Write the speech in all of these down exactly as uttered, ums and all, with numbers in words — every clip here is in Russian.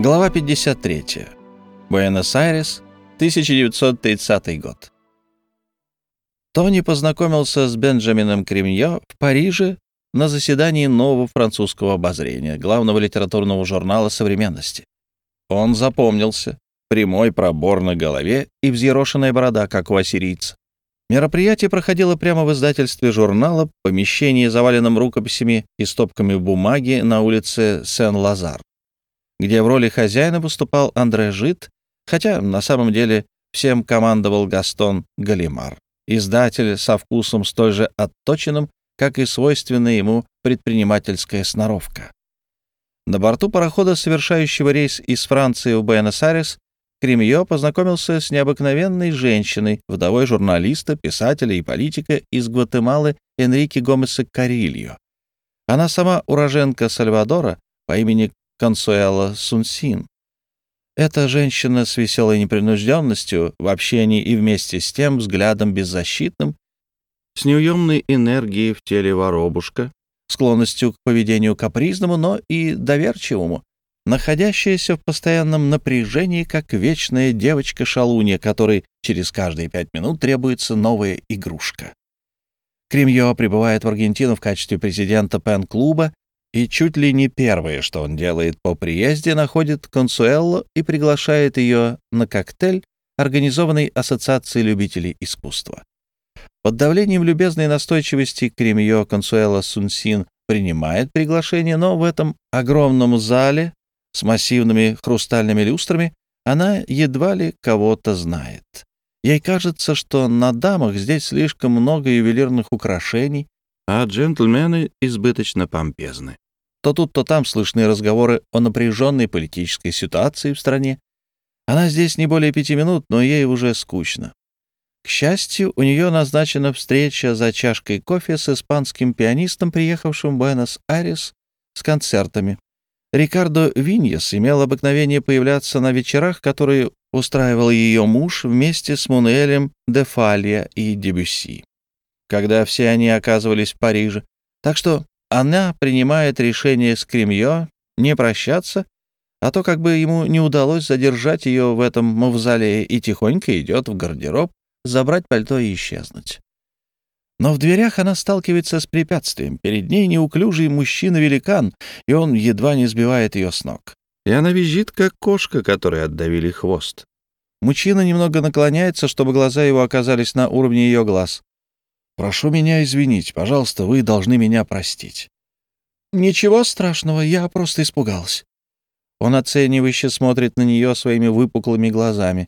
Глава пятьдесят три. Буэнос-Айрес, тысяча девятьсот тридцатый год. Тони познакомился с Бенджамином Кремье в Париже на заседании нового французского обозрения, главного литературного журнала современности. Он запомнился. Прямой пробор на голове и взъерошенная борода, как у ассирийца. Мероприятие проходило прямо в издательстве журнала, помещении, заваленном рукописями и стопками бумаги на улице Сен-Лазар, где в роли хозяина выступал Андре Жид, хотя на самом деле всем командовал Гастон Галимар, издатель со вкусом столь же отточенным, как и свойственная ему предпринимательская сноровка. На борту парохода, совершающего рейс из Франции в Буэнос-Айрес, Кремье познакомился с необыкновенной женщиной, вдовой журналиста, писателя и политика из Гватемалы Энрике Гомеса Карильо. Она сама уроженка Сальвадора по имени Консуэла Сунсин. Эта женщина с веселой непринужденностью в общении и вместе с тем взглядом беззащитным, с неуемной энергией в теле воробушка, склонностью к поведению капризному, но и доверчивому, находящаяся в постоянном напряжении, как вечная девочка-шалунья, которой через каждые пять минут требуется новая игрушка. Кремье прибывает в Аргентину в качестве президента пен-клуба, и чуть ли не первое, что он делает по приезде, находит Консуэлло и приглашает ее на коктейль, организованный Ассоциацией любителей искусства. Под давлением любезной настойчивости Кремье Консуэла Сунсин принимает приглашение, но в этом огромном зале с массивными хрустальными люстрами она едва ли кого-то знает. Ей кажется, что на дамах здесь слишком много ювелирных украшений, а джентльмены избыточно помпезны. То тут, то там слышны разговоры о напряженной политической ситуации в стране. Она здесь не более пяти минут, но ей уже скучно. К счастью, у нее назначена встреча за чашкой кофе с испанским пианистом, приехавшим в Буэнос-Айрес с концертами. Рикардо Виньес имел обыкновение появляться на вечерах, которые устраивал ее муж вместе с Мануэлем де Фалья и Дебюсси, когда все они оказывались в Париже. Так что она принимает решение с Кремье не прощаться, а то как бы ему не удалось задержать ее в этом мавзолее, и тихонько идет в гардероб, забрать пальто и исчезнуть. Но в дверях она сталкивается с препятствием. Перед ней неуклюжий мужчина-великан, и он едва не сбивает ее с ног. И она визжит, как кошка, которой отдавили хвост. Мужчина немного наклоняется, чтобы глаза его оказались на уровне ее глаз. «Прошу меня извинить. Пожалуйста, вы должны меня простить». «Ничего страшного, я просто испугалась». Он оценивающе смотрит на нее своими выпуклыми глазами.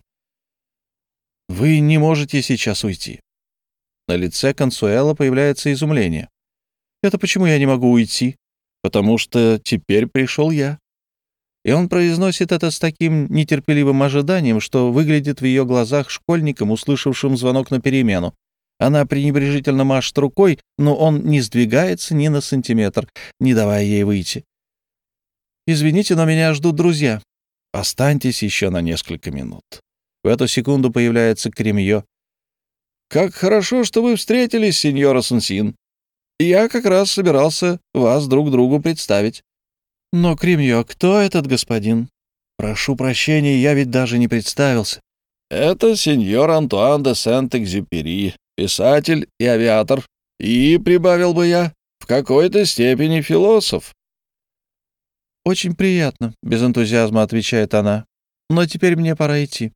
«Вы не можете сейчас уйти». На лице Консуэла появляется изумление. «Это почему я не могу уйти?» «Потому что теперь пришел я». И он произносит это с таким нетерпеливым ожиданием, что выглядит в ее глазах школьником, услышавшим звонок на перемену. Она пренебрежительно машет рукой, но он не сдвигается ни на сантиметр, не давая ей выйти. «Извините, но меня ждут друзья. Останьтесь еще на несколько минут». В эту секунду появляется Кремье. «Как хорошо, что вы встретились, сеньора Сунсин. Я как раз собирался вас друг другу представить». «Но, Кремье, кто этот господин?» «Прошу прощения, я ведь даже не представился». «Это сеньор Антуан де Сент-Экзюпери, писатель и авиатор, и, прибавил бы я, в какой-то степени философ». «Очень приятно», — без энтузиазма отвечает она. «Но теперь мне пора идти».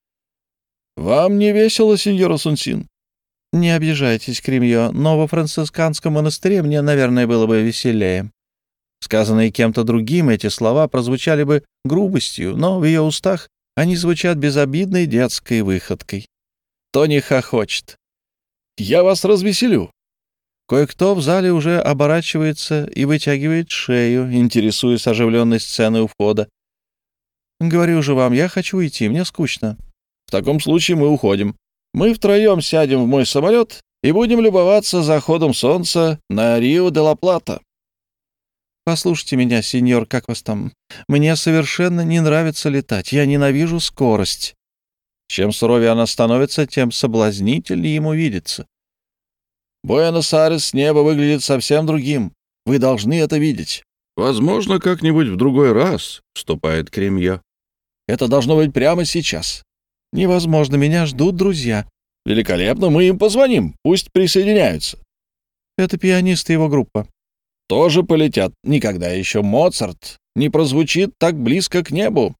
«Вам не весело, сеньора Сунсин?» «Не обижайтесь, Кремье, но во францисканском монастыре мне, наверное, было бы веселее». Сказанные кем-то другим, эти слова прозвучали бы грубостью, но в ее устах они звучат безобидной детской выходкой. Тони хохочет. «Я вас развеселю». Кое-кто в зале уже оборачивается и вытягивает шею, интересуясь оживленной сценой у входа. «Говорю же вам, я хочу уйти, мне скучно». «В таком случае мы уходим. Мы втроем сядем в мой самолет и будем любоваться заходом солнца на Рио-де-ла-Плата». «Послушайте меня, сеньор, как вас там? Мне совершенно не нравится летать. Я ненавижу скорость». Чем суровее она становится, тем соблазнительнее ему видится. «Буэнос-Айрес с неба выглядит совсем другим. Вы должны это видеть. «Возможно, как-нибудь в другой раз», — вступает Кремье. «Это должно быть прямо сейчас». «Невозможно, меня ждут друзья». «Великолепно, мы им позвоним, пусть присоединяются». «Это пианист и его группа». «Тоже полетят. Никогда еще Моцарт не прозвучит так близко к небу».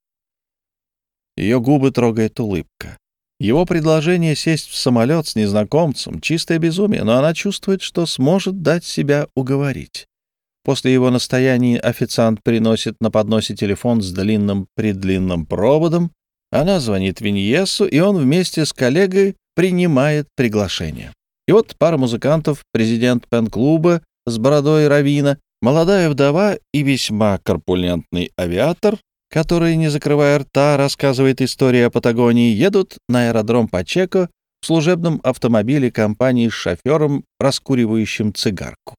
Ее губы трогает улыбка. Его предложение сесть в самолет с незнакомцем — чистое безумие, но она чувствует, что сможет дать себя уговорить. После его настояний официант приносит на подносе телефон с длинным-предлинным проводом. Она звонит Виньесу, и он вместе с коллегой принимает приглашение. И вот пара музыкантов, президент пен-клуба с бородой раввина, молодая вдова и весьма корпулентный авиатор, который, не закрывая рта, рассказывает истории о Патагонии, едут на аэродром Пачеко в служебном автомобиле компании с шофером, раскуривающим цигарку.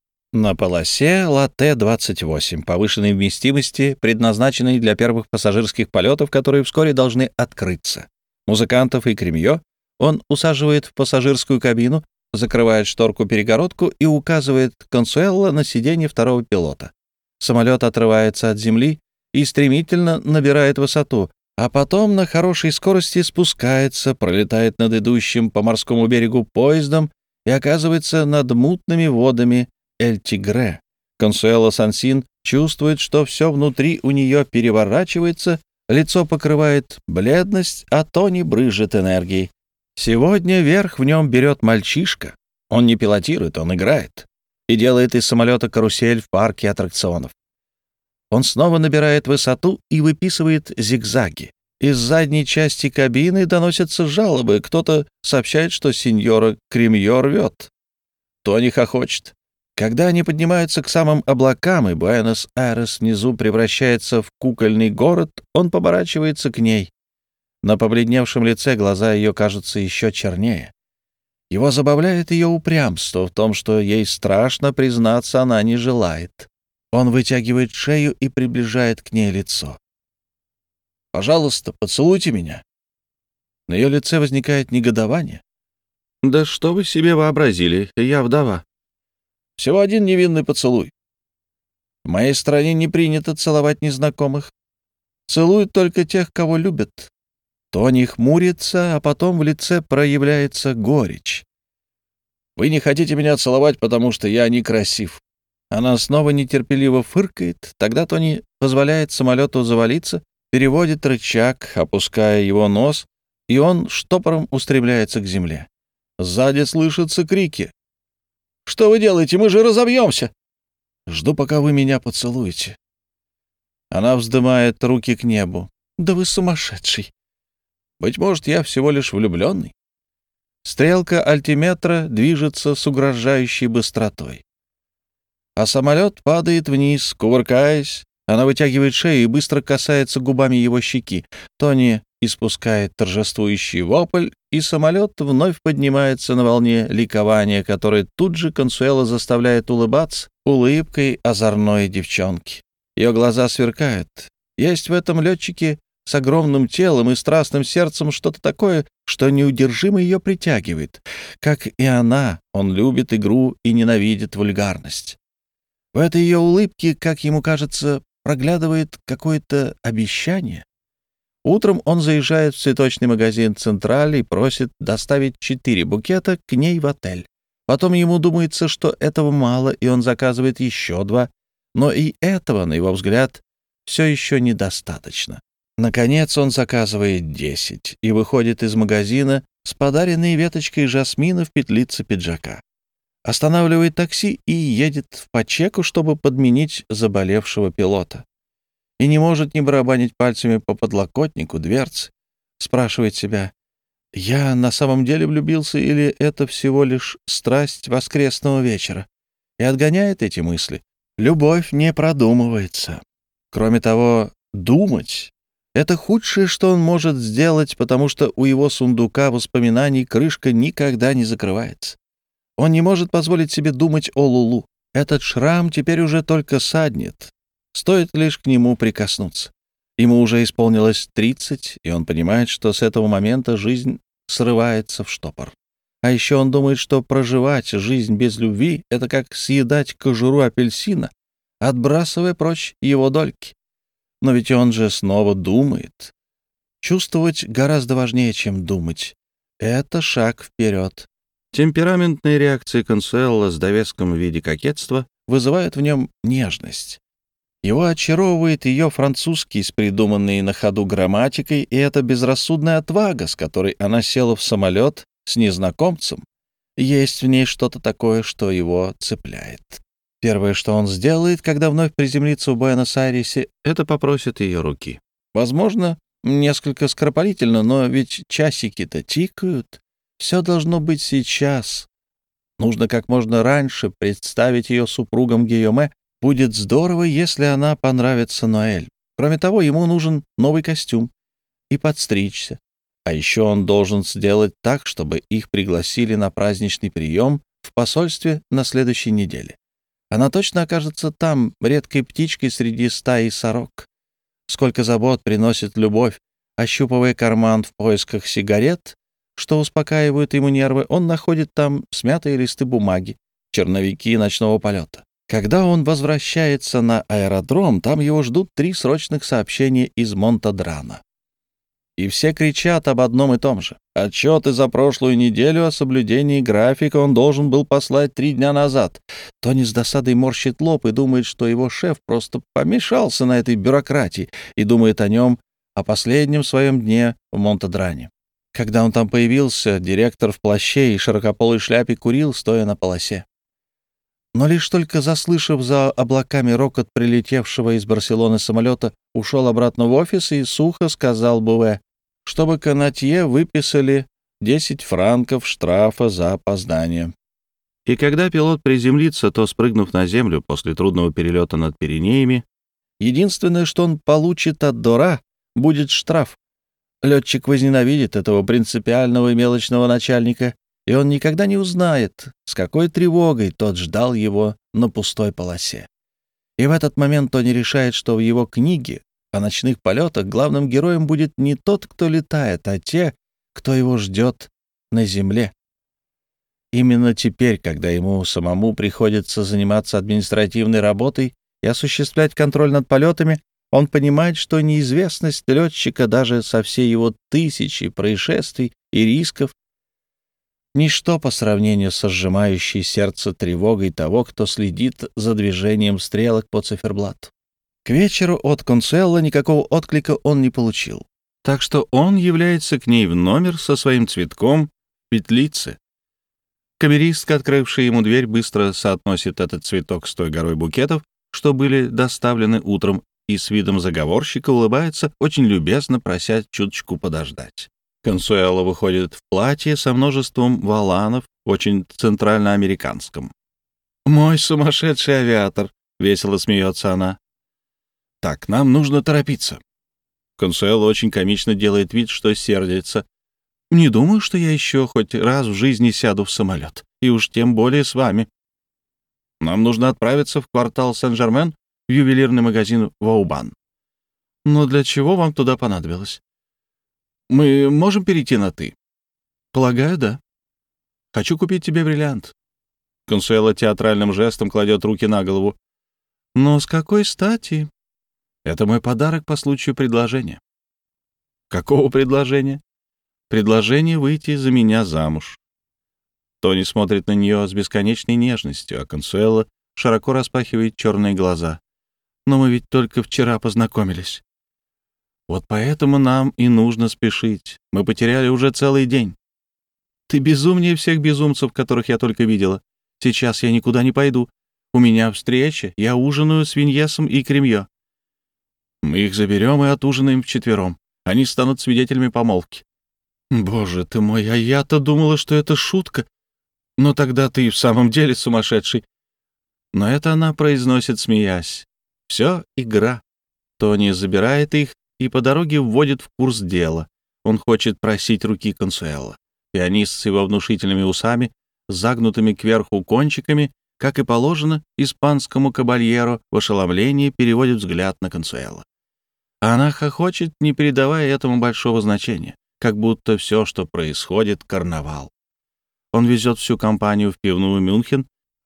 На полосе Латте двадцать восемь повышенной вместимости, предназначенной для первых пассажирских полетов, которые вскоре должны открыться. Музыкантов и Кремье он усаживает в пассажирскую кабину, закрывает шторку-перегородку и указывает Консуэлло на сиденье второго пилота. Самолет отрывается от земли и стремительно набирает высоту, а потом на хорошей скорости спускается, пролетает над идущим по морскому берегу поездом и оказывается над мутными водами Эль-Тигре. Консуэло Сансин чувствует, что все внутри у нее переворачивается, лицо покрывает бледность, а Тони брызжет энергией. Сегодня верх в нем берет мальчишка. Он не пилотирует, он играет. И делает из самолета карусель в парке аттракционов. Он снова набирает высоту и выписывает зигзаги. Из задней части кабины доносятся жалобы. Кто-то сообщает, что сеньора Кремье рвет. Тони хохочет. Когда они поднимаются к самым облакам, и Буэнос-Айрес внизу превращается в кукольный город, он поворачивается к ней. На побледневшем лице глаза ее кажутся еще чернее. Его забавляет ее упрямство в том, что ей страшно признаться, она не желает. Он вытягивает шею и приближает к ней лицо. «Пожалуйста, поцелуйте меня». На ее лице возникает негодование. «Да что вы себе вообразили? Я вдова». «Всего один невинный поцелуй. В моей стране не принято целовать незнакомых. Целуют только тех, кого любят». Тони хмурится, а потом в лице проявляется горечь. «Вы не хотите меня целовать, потому что я некрасив». Она снова нетерпеливо фыркает. Тогда Тони позволяет самолету завалиться, переводит рычаг, опуская его нос, и он штопором устремляется к земле. Сзади слышатся крики. «Что вы делаете? Мы же разобьемся!» «Жду, пока вы меня поцелуете». Она вздымает руки к небу. «Да вы сумасшедший!» «Быть может, я всего лишь влюбленный?» Стрелка альтиметра движется с угрожающей быстротой. А самолет падает вниз, кувыркаясь. Она вытягивает шею и быстро касается губами его щеки. Тони испускает торжествующий вопль, и самолет вновь поднимается на волне ликования, которое тут же Консуэло заставляет улыбаться улыбкой озорной девчонки. Ее глаза сверкают. Есть в этом летчике с огромным телом и страстным сердцем что-то такое, что неудержимо ее притягивает. Как и она, он любит игру и ненавидит вульгарность. В этой ее улыбке, как ему кажется, проглядывает какое-то обещание. Утром он заезжает в цветочный магазин «Централь» и просит доставить четыре букета к ней в отель. Потом ему думается, что этого мало, и он заказывает еще два. Но и этого, на его взгляд, все еще недостаточно. Наконец он заказывает десять и выходит из магазина с подаренной веточкой жасмина в петлице пиджака. Останавливает такси и едет в Пачеко, чтобы подменить заболевшего пилота. И не может не барабанить пальцами по подлокотнику дверцы. Спрашивает себя, я на самом деле влюбился или это всего лишь страсть воскресного вечера? И отгоняет эти мысли. Любовь не продумывается. Кроме того, думать — это худшее, что он может сделать, потому что у его сундука воспоминаний крышка никогда не закрывается. Он не может позволить себе думать о Лулу. Этот шрам теперь уже только саднет. Стоит лишь к нему прикоснуться. Ему уже исполнилось тридцать, и он понимает, что с этого момента жизнь срывается в штопор. А еще он думает, что проживать жизнь без любви — это как съедать кожуру апельсина, отбрасывая прочь его дольки. Но ведь он же снова думает. Чувствовать гораздо важнее, чем думать. Это шаг вперед. Темпераментные реакции Консуэло с довеском в виде кокетства вызывают в нем нежность. Его очаровывает ее французский с придуманной на ходу грамматикой, и эта безрассудная отвага, с которой она села в самолет с незнакомцем. Есть в ней что-то такое, что его цепляет. Первое, что он сделает, когда вновь приземлится в Буэнос-Айресе, это попросит ее руки. Возможно, несколько скоропалительно, но ведь часики-то тикают. Все должно быть сейчас. Нужно как можно раньше представить ее супругом Гийоме. Будет здорово, если она понравится Ноэль. Кроме того, ему нужен новый костюм и подстричься. А еще он должен сделать так, чтобы их пригласили на праздничный прием в посольстве на следующей неделе. Она точно окажется там, редкой птичкой среди стаи сорок. Сколько забот приносит любовь. Ощупывая карман в поисках сигарет, что успокаивают ему нервы, он находит там смятые листы бумаги, черновики ночного полета. Когда он возвращается на аэродром, там его ждут три срочных сообщения из Монтадрана. И все кричат об одном и том же. Отчеты за прошлую неделю о соблюдении графика он должен был послать три дня назад. Тони с досадой морщит лоб и думает, что его шеф просто помешался на этой бюрократии и думает о нем, о последнем своем дне в Монтадране. Когда он там появился, директор в плаще и широкополой шляпе курил, стоя на полосе. Но лишь только заслышав за облаками рокот прилетевшего из Барселоны самолета, ушел обратно в офис и сухо сказал Буве, чтобы Конатье выписали десять франков штрафа за опоздание. И когда пилот приземлится, то, спрыгнув на землю после трудного перелета над Пиренеями, единственное, что он получит от Дора, будет штраф. Летчик возненавидит этого принципиального и мелочного начальника, и он никогда не узнает, с какой тревогой тот ждал его на пустой полосе. И в этот момент Тони решает, что в его книге о ночных полетах главным героем будет не тот, кто летает, а те, кто его ждет на земле. Именно теперь, когда ему самому приходится заниматься административной работой и осуществлять контроль над полетами, он понимает, что неизвестность летчика даже со всей его тысячей происшествий и рисков ничто по сравнению со сжимающей сердце тревогой того, кто следит за движением стрелок по циферблату. К вечеру от Консуэло никакого отклика он не получил, так что он является к ней в номер со своим цветком в петлице. Камеристка, открывшая ему дверь, быстро соотносит этот цветок с той горой букетов, что были доставлены утром, и с видом заговорщика улыбается, очень любезно прося чуточку подождать. Консуэло выходит в платье со множеством воланов, очень центральноамериканском. «Мой сумасшедший авиатор!» — весело смеется она. «Так, нам нужно торопиться». Консуэло очень комично делает вид, что сердится. «Не думаю, что я еще хоть раз в жизни сяду в самолет, и уж тем более с вами. Нам нужно отправиться в квартал Сен-Жермен, в ювелирный магазин Ваубан. Но для чего вам туда понадобилось? Мы можем перейти на «ты»?» «Полагаю, да. Хочу купить тебе бриллиант». Консуэло театральным жестом кладет руки на голову. «Но с какой стати?» «Это мой подарок по случаю предложения». «Какого предложения?» «Предложение выйти за меня замуж». Тони смотрит на нее с бесконечной нежностью, а Консуэло широко распахивает черные глаза. «Но мы ведь только вчера познакомились». «Вот поэтому нам и нужно спешить. Мы потеряли уже целый день». «Ты безумнее всех безумцев, которых я только видела. Сейчас я никуда не пойду. У меня встреча, я ужинаю с Виньесом и Кремье. Мы их заберем и отужинаем вчетвером. Они станут свидетелями помолвки». «Боже ты мой, а я-то думала, что это шутка. Но тогда ты и в самом деле сумасшедший». Но это она произносит, смеясь. Все игра. Тони забирает их и по дороге вводит в курс дела. Он хочет просить руки Консуэло. Пианист с его внушительными усами, загнутыми кверху кончиками, как и положено, испанскому кабальеро в ошеломлении переводит взгляд на Консуэло. А она хохочет, не придавая этому большого значения, как будто все, что происходит, — карнавал. Он везет всю компанию в пивную «Мюнхен»,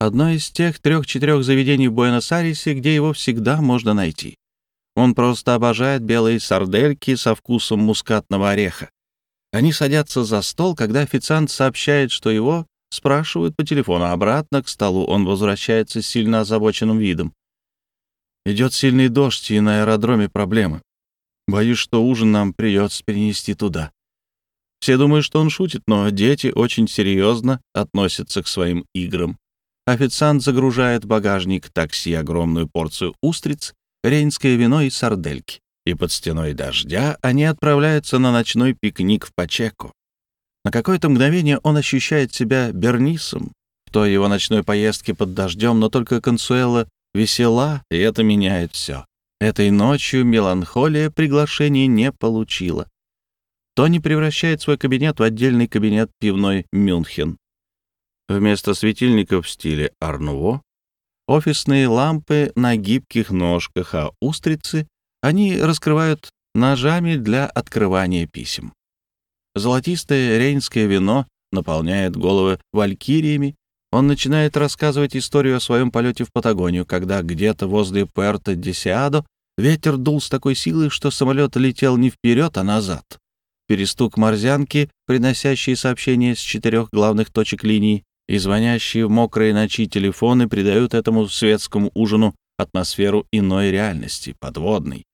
Одно из тех трех-четырех заведений в Буэнос-Айресе, где его всегда можно найти. Он просто обожает белые сардельки со вкусом мускатного ореха. Они садятся за стол, когда официант сообщает, что его спрашивают по телефону. Обратно к столу он возвращается с сильно озабоченным видом. Идет сильный дождь, и на аэродроме проблемы. Боюсь, что ужин нам придется перенести туда. Все думают, что он шутит, но дети очень серьезно относятся к своим играм. Официант загружает в багажник такси огромную порцию устриц, рейнское вино и сардельки. И под стеной дождя они отправляются на ночной пикник в Пачеко. На какое-то мгновение он ощущает себя Бернисом в той его ночной поездке под дождем, но только Консуэла весела, и это меняет все. Этой ночью меланхолия приглашения не получила. Тони превращает свой кабинет в отдельный кабинет пивной «Мюнхен». Вместо светильников в стиле ар-нуво офисные лампы на гибких ножках, а устрицы они раскрывают ножами для открывания писем. Золотистое рейнское вино наполняет головы валькириями. Он начинает рассказывать историю о своем полете в Патагонию, когда где-то возле Пуэрто-де-Сеадо ветер дул с такой силой, что самолет летел не вперед, а назад. Перестук морзянки, приносящие сообщения с четырех главных точек линии, и звонящие в мокрой ночи телефоны придают этому светскому ужину атмосферу иной реальности, подводной.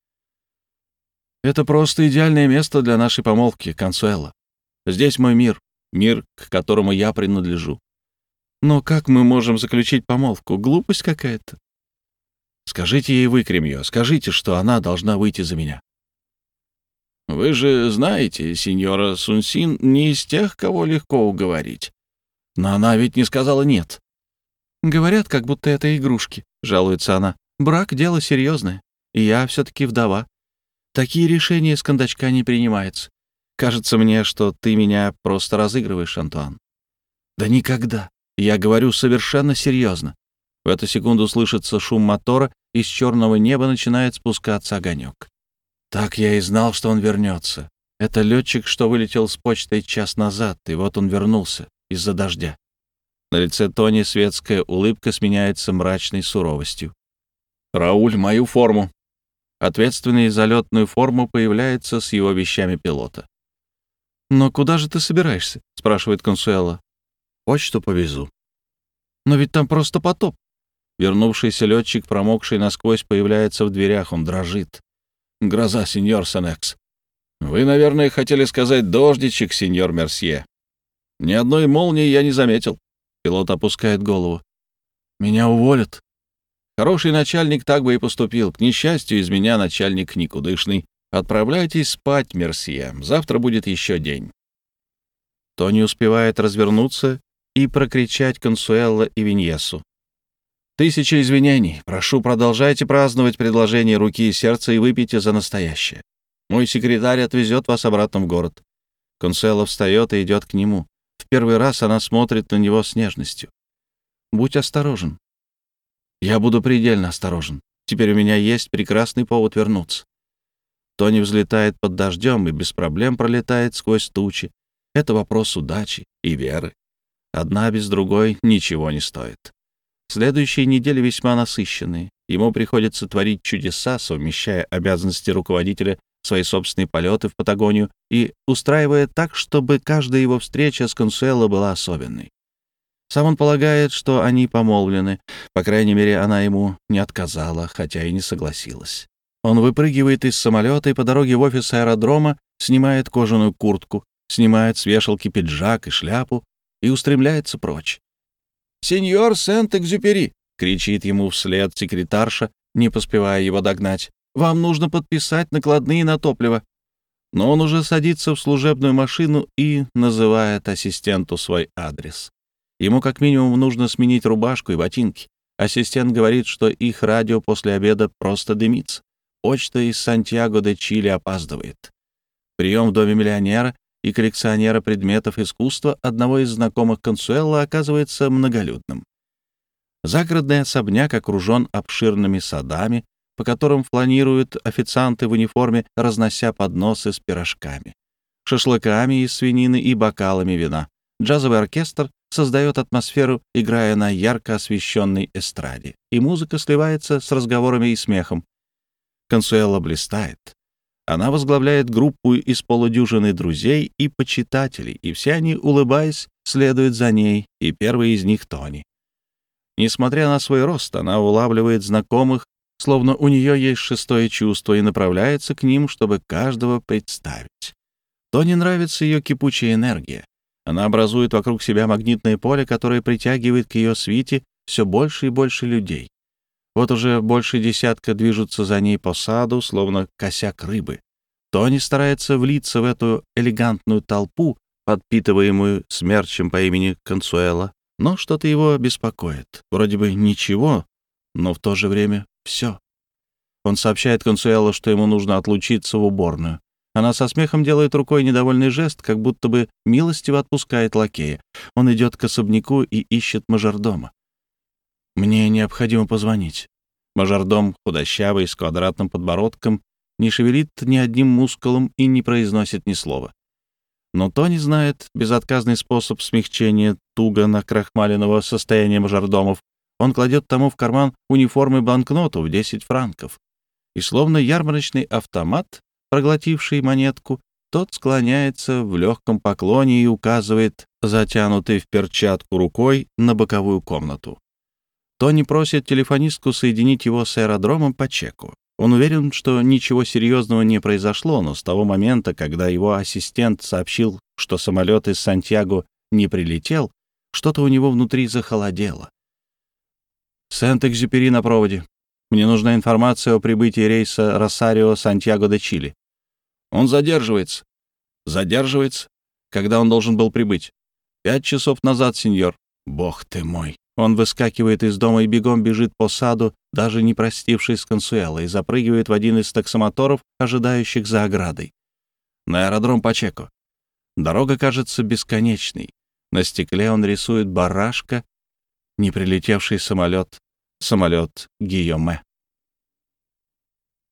Это просто идеальное место для нашей помолвки, Консуэла. Здесь мой мир, мир, к которому я принадлежу. Но как мы можем заключить помолвку? Глупость какая-то. Скажите ей вы, Кремьё, скажите, что она должна выйти за меня. Вы же знаете, сеньора Сунсин не из тех, кого легко уговорить. Но она ведь не сказала «нет». Говорят, как будто это игрушки, жалуется она. Брак — дело серьезное, и я все-таки вдова. Такие решения с кондачка не принимаются. Кажется мне, что ты меня просто разыгрываешь, Антуан. Да никогда. Я говорю совершенно серьезно. В эту секунду слышится шум мотора, и с черного неба начинает спускаться огонек. Так я и знал, что он вернется. Это летчик, что вылетел с почтой час назад, и вот он вернулся из-за дождя. На лице Тони светская улыбка сменяется мрачной суровостью. «Рауль, мою форму!» Ответственный за летную форму появляется с его вещами пилота. «Но куда же ты собираешься?» — спрашивает Консуэла. «Почту повезу». «Но ведь там просто потоп». Вернувшийся летчик, промокший насквозь, появляется в дверях. Он дрожит. «Гроза, сеньор Сенекс». «Вы, наверное, хотели сказать дождичек, сеньор Мерсье». «Ни одной молнии я не заметил». Пилот опускает голову. «Меня уволят». Хороший начальник так бы и поступил. К несчастью, из меня начальник никудышный. Отправляйтесь спать, Мерсье. Завтра будет еще день. Тони успевает развернуться и прокричать Консуэлла и Виньесу. «Тысяча извинений. Прошу, продолжайте праздновать предложение руки и сердца и выпейте за настоящее. Мой секретарь отвезет вас обратно в город». Консуэлла встает и идет к нему. В первый раз она смотрит на него с нежностью. «Будь осторожен». «Я буду предельно осторожен. Теперь у меня есть прекрасный повод вернуться». Тони взлетает под дождем и без проблем пролетает сквозь тучи. Это вопрос удачи и веры. Одна без другой ничего не стоит. Следующие недели весьма насыщенные. Ему приходится творить чудеса, совмещая обязанности руководителя, свои собственные полеты в Патагонию и устраивая так, чтобы каждая его встреча с Консуэло была особенной. Сам он полагает, что они помолвлены. По крайней мере, она ему не отказала, хотя и не согласилась. Он выпрыгивает из самолета и по дороге в офис аэродрома снимает кожаную куртку, снимает с вешалки пиджак и шляпу и устремляется прочь. «Сеньор Сент-Экзюпери!» — кричит ему вслед секретарша, не поспевая его догнать. «Вам нужно подписать накладные на топливо». Но он уже садится в служебную машину и называет ассистенту свой адрес. Ему как минимум нужно сменить рубашку и ботинки. Ассистент говорит, что их радио после обеда просто дымится. Почта из Сантьяго-де-Чили опаздывает. Прием в доме миллионера и коллекционера предметов искусства одного из знакомых Консуэло оказывается многолюдным. Загородный особняк окружен обширными садами, по которым фланируют официанты в униформе, разнося подносы с пирожками, шашлыками из свинины и бокалами вина. Джазовый оркестр создает атмосферу, играя на ярко освещенной эстраде, и музыка сливается с разговорами и смехом. Консуэла блистает. Она возглавляет группу из полудюжины друзей и почитателей, и все они, улыбаясь, следуют за ней, и первый из них — Тони. Несмотря на свой рост, она улавливает знакомых, словно у нее есть шестое чувство, и направляется к ним, чтобы каждого представить. Тони нравится ее кипучая энергия. Она образует вокруг себя магнитное поле, которое притягивает к ее свите все больше и больше людей. Вот уже больше десятка движутся за ней по саду, словно косяк рыбы. Тони старается влиться в эту элегантную толпу, подпитываемую смерчем по имени Консуэла, но что-то его беспокоит. Вроде бы ничего, но в то же время все. Он сообщает Консуэло, что ему нужно отлучиться в уборную. Она со смехом делает рукой недовольный жест, как будто бы милостиво отпускает лакея. Он идет к особняку и ищет мажордома. «Мне необходимо позвонить». Мажордом, худощавый, с квадратным подбородком, не шевелит ни одним мускулом и не произносит ни слова. Но Тони знает безотказный способ смягчения туго накрахмаленного состояния мажордомов. Он кладет тому в карман униформы банкноту в десять франков. И словно ярмарочный автомат, проглотивший монетку, тот склоняется в легком поклоне и указывает, затянутой в перчатку рукой, на боковую комнату. Тони просит телефонистку соединить его с аэродромом по чеку. Он уверен, что ничего серьезного не произошло, но с того момента, когда его ассистент сообщил, что самолет из Сантьяго не прилетел, что-то у него внутри захолодело. «Сент-Экзюпери на проводе. Мне нужна информация о прибытии рейса Росарио-Сантьяго-де-Чили». «Он задерживается». «Задерживается? Когда он должен был прибыть?» «Пять часов назад, сеньор». «Бог ты мой». Он выскакивает из дома и бегом бежит по саду, даже не простившись с Консуэлой, и запрыгивает в один из таксомоторов, ожидающих за оградой. На аэродром Пачеко. Дорога кажется бесконечной. На стекле он рисует барашка, не прилетевший самолет, самолет Гийоме.